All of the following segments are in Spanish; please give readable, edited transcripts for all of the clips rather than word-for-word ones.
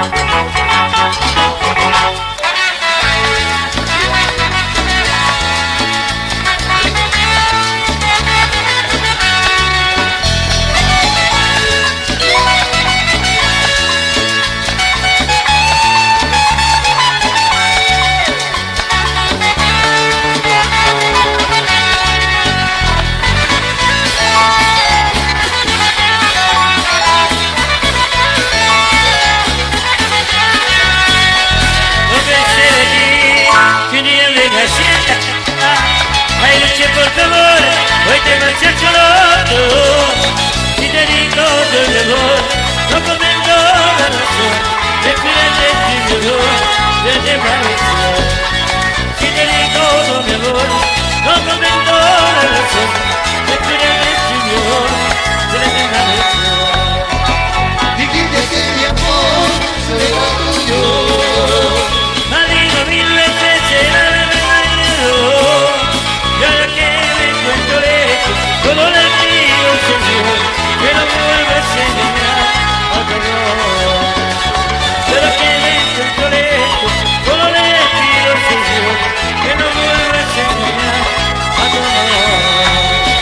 Por favor, hoy te marchas solo. Si te digo de mi amor, no comento la razón. Espérate si mi amor, ya te pareció. Si te digo de mi amor, no comento la razón. Espérate si mi amor, ya te pareció. Dijiste que mi amor será tuyo. Ha dicho 1000 veces será verdadero. Y ahora que me encuentro lejos, solo le pido, Señor, que no me vuelvas a engañar a tu amor. Y ahora que me encuentro lejos, solo le pido, Señor, que no me vuelvas a engañar a tu amor.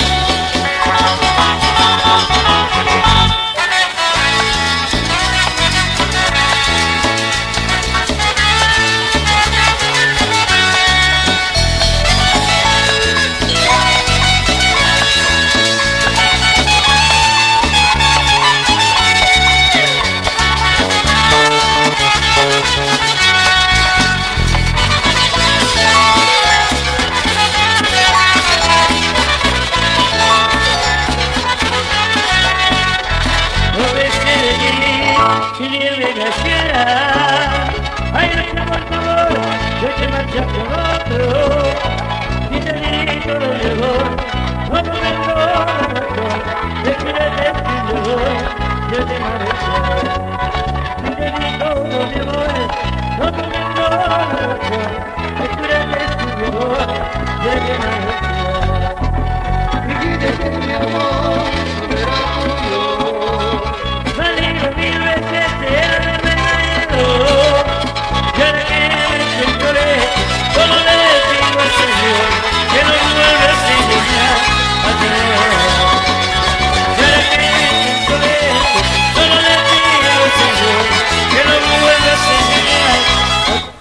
Si nieve glacial, ay, no, por favor, yo te marchas con otro. Si te digo lo llevo, no comento la razón. Espérate si yo te marcho. Si te digo lo llevo, no comento la razón. Espérate si yo te marcho. Dijiste que mi amor será tuyo. Maldito 1000 veces será verdadero. Y ahora que me encuentro lejos, solo le digo al Señor que no me vuelvas a engañar a tu amor. Y ahora que me encuentro lejos, solo le digo al Señor que no me vuelvas a engañar a tu amor.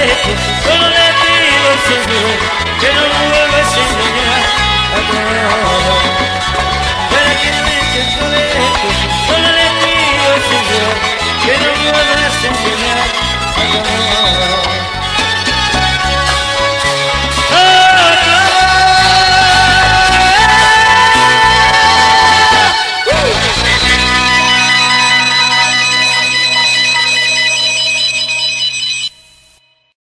Solo le pido al Señor que no me vuelvas a engañar a tu amor.